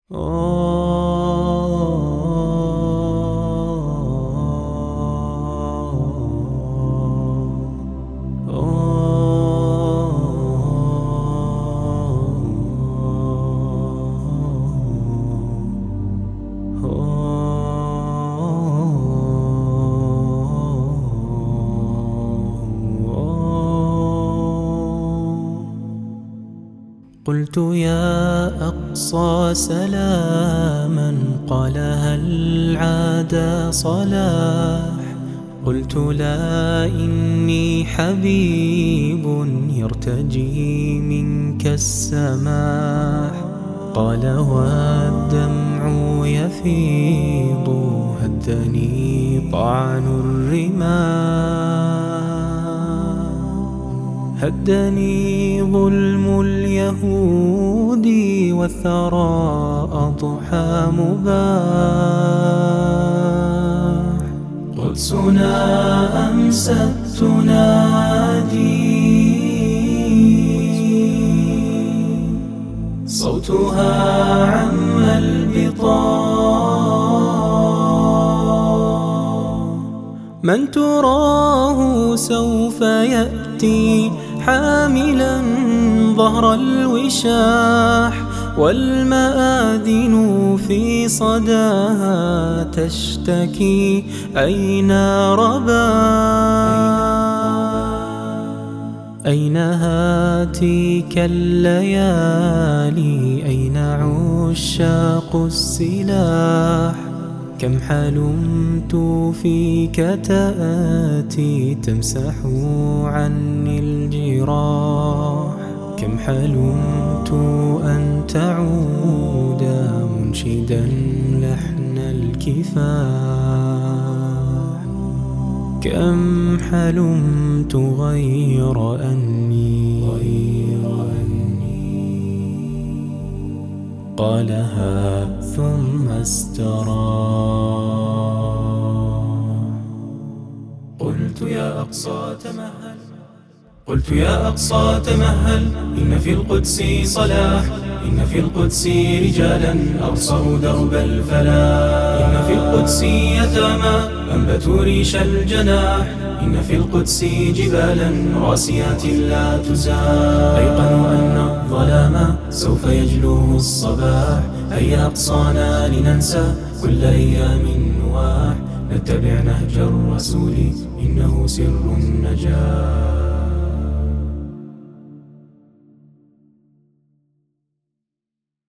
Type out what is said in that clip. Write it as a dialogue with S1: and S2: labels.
S1: قلت يا أقصى سلاما قالها العادى صلاح. قلت لا إني حبيب يرتجي منك السماح. قال والدمع يفيض هدني طعن الرماح. هدني ظلم اليهود والثرى أضحى مباح. قدسنا أمست تنادي صوتها عم البطاح. من تراه سوف يأتي حاملا ظهر الوشاح. والمآذن في صداها تشتكي أين رباح. أين هاتيك الليالي أين عشاق السلاح. كم حلمت فيك تأتي تمسح عني الجراح. كم حلمت أن تعود منشدا لحن الكفاح. كم حلمت غير أني قالها ثم استراح. قلت يا أقصى تمهل قلت يا أقصى تمهل إن في القدس صلاح. إن في القدس رجالا أبصروا درب الفلاح. إن في القدس يتامى أنبتوا ريش الجناح. إن في القدس جبالا راسيات لا تزاح. أيقنوا أن الظلام سوف يجلوه الصباح. هيا أقصانا لننسى كل أيام النواح. نتبع نهج الرسول إنه سر النجاح.